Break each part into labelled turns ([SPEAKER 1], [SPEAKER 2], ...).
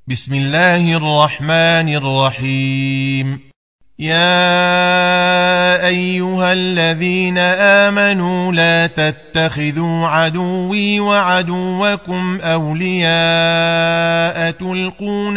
[SPEAKER 1] بسم الله الرحمن الرحيم. يا أيها الذين آمنوا لا تتخذوا عدوي وعدوكم أولياء تلقون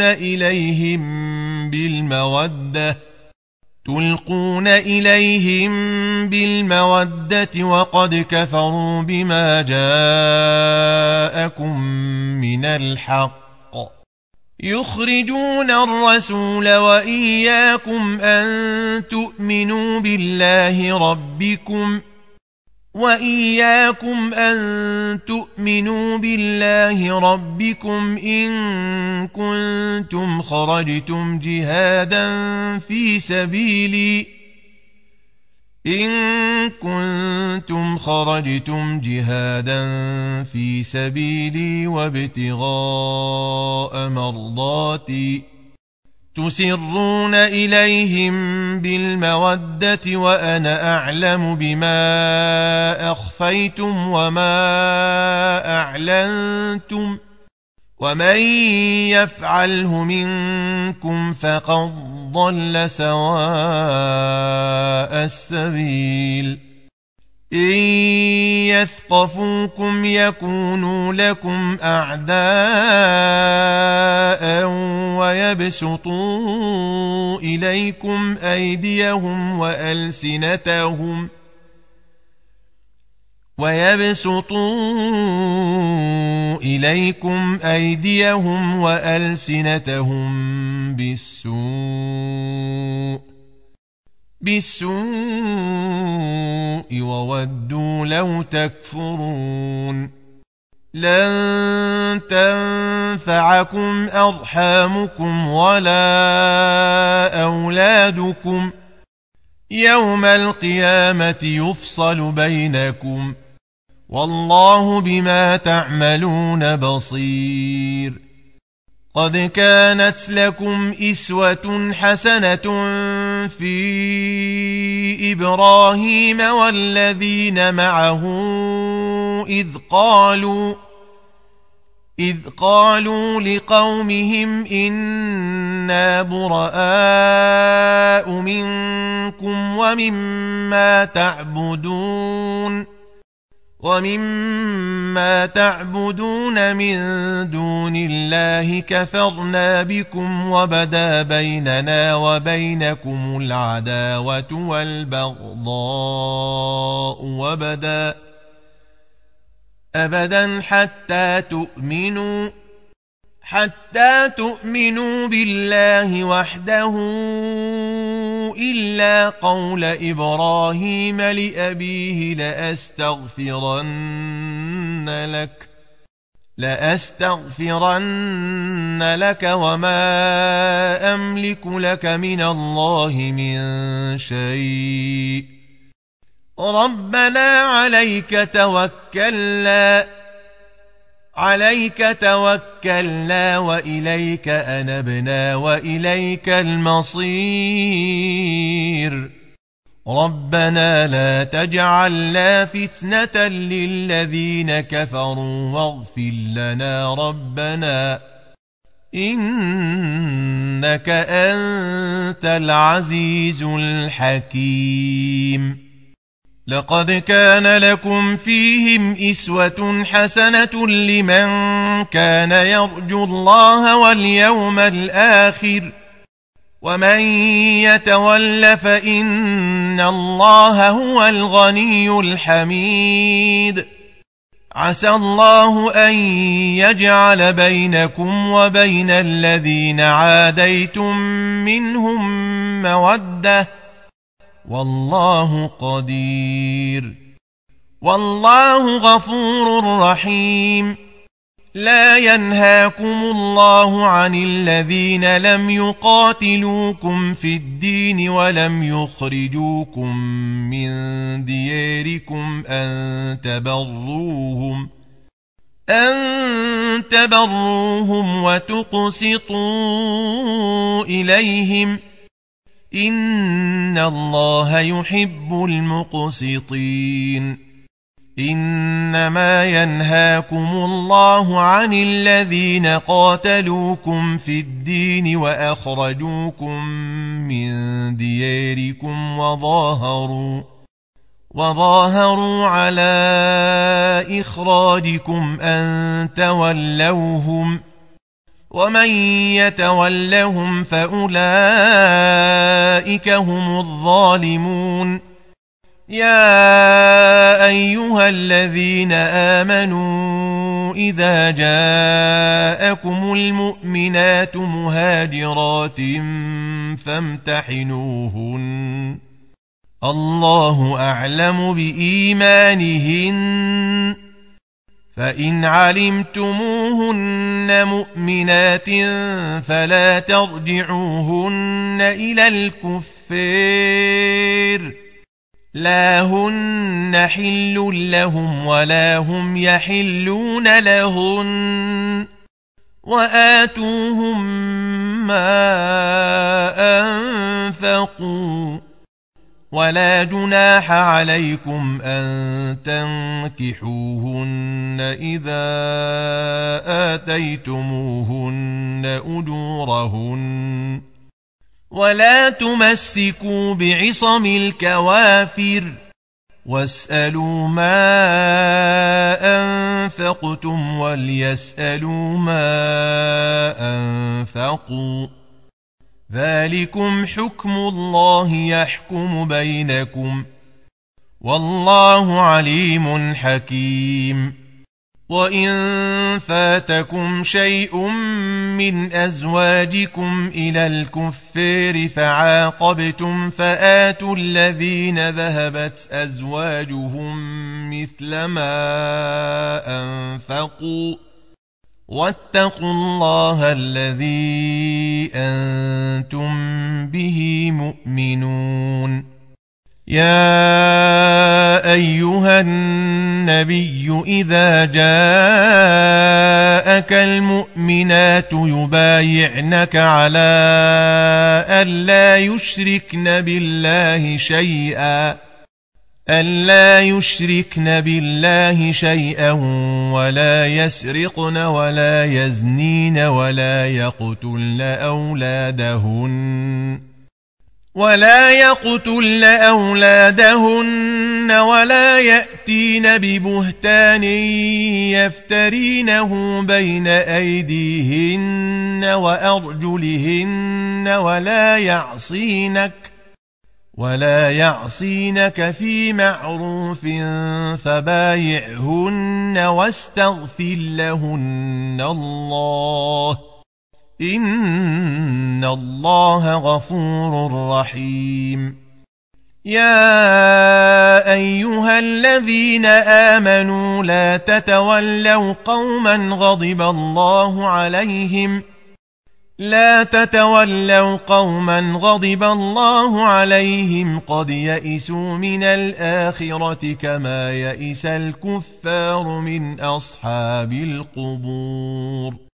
[SPEAKER 1] إليهم بالمودة وقد كفروا بما جاءكم من الحق يخرجون الرسول وإياكم أن تؤمنوا بالله ربكم إن كنتم خرجتم جهادا في سبيلي وابتغاء مرضاتي تسرون إليهم بالمودة وأنا أعلم بما أخفيتم وما أعلنتم ومن يفعله منكم فقد ضل سواء السبيل. إن يثقفوكم يكونوا لكم أعداء ويبسطوا إليكم أيديهم وألسنتهم بالسوء وودوا لو تكفرون. لن تنفعكم أرحامكم ولا أولادكم يوم القيامة يفصل بينكم والله بما تعملون بصير. قد كانت لكم إسوة حسنة في إبراهيم والذين معه إذ قالوا لقومهم إنا براء منكم ومما تعبدون من دون الله كفرنا بكم وبدا بيننا وبينكم العداوة والبغضاء أبدا حتى تؤمنوا بالله وحده إلا قول إبراهيم لأبيه لأستغفرن لك وما أملك لك من الله من شيء ربنا عليك توكلنا وإليك أنبنا وإليك المصير. ربنا لا تجعلنا فتنة للذين كفروا واغفر لنا ربنا إنك أنت العزيز الحكيم. لقد كان لكم فيهم إسوة حسنة لمن كان يرجو الله واليوم الآخر ومن يتول فإن الله هو الغني الحميد. عسى الله أن يجعل بينكم وبين الذين عاديتم منهم مودة والله قدير والله غفور رحيم. لا ينهاكم الله عن الذين لم يقاتلوكم في الدين ولم يخرجوكم من دياركم أن تبروهم وتقسطوا إليهم إن الله يحب المقسطين. إنما ينهاكم الله عن الذين قاتلوكم في الدين وأخرجوكم من دياركم وظاهروا على إخراجكم أن تولوهم ومن يتولهم فأولئك هم الظالمون يا أيها الذين آمنوا إذا جاءكم المؤمنات مهاجرات فامتحنوهن الله أعلم بإيمانهن فإن علمتموهن مؤمنات فلا ترجعوهن إلى الكفار لا هن حل لهم ولا هم يحلون لهن وآتوهم ما أنفقوا ولا جناح عليكم أن تنكحوهن إذا آتيتموهن أجورهن ولا تمسكوا بعصم الكوافر واسألوا ما أنفقتم وليسألوا ما أنفقوا ذلكم حكم الله يحكم بينكم والله عليم حكيم وإن فاتكم شيء من أزواجكم إلى الكفار فعاقبتم فآتوا الذين ذهبت أزواجهم مثل ما أنفقوا واتقوا الله الذي أنتم به مؤمنون يا أيها النبي إذا جاءك المؤمنات يبايعنك على ألا يشركن بالله شيئا ولا يسرقن ولا يزنين ولا يقتلن أولادهن ولا يأتين ببهتان يفترينه بين أيديهن وأرجلهن ولا يعصينك في معروف فبايعهن واستغفر لهن الله إن الله غفور رحيم يا أيها الذين آمنوا لا تتولوا قوما غضب الله عليهم قد يئسوا من الآخرة كما يئس الكفار من أصحاب القبور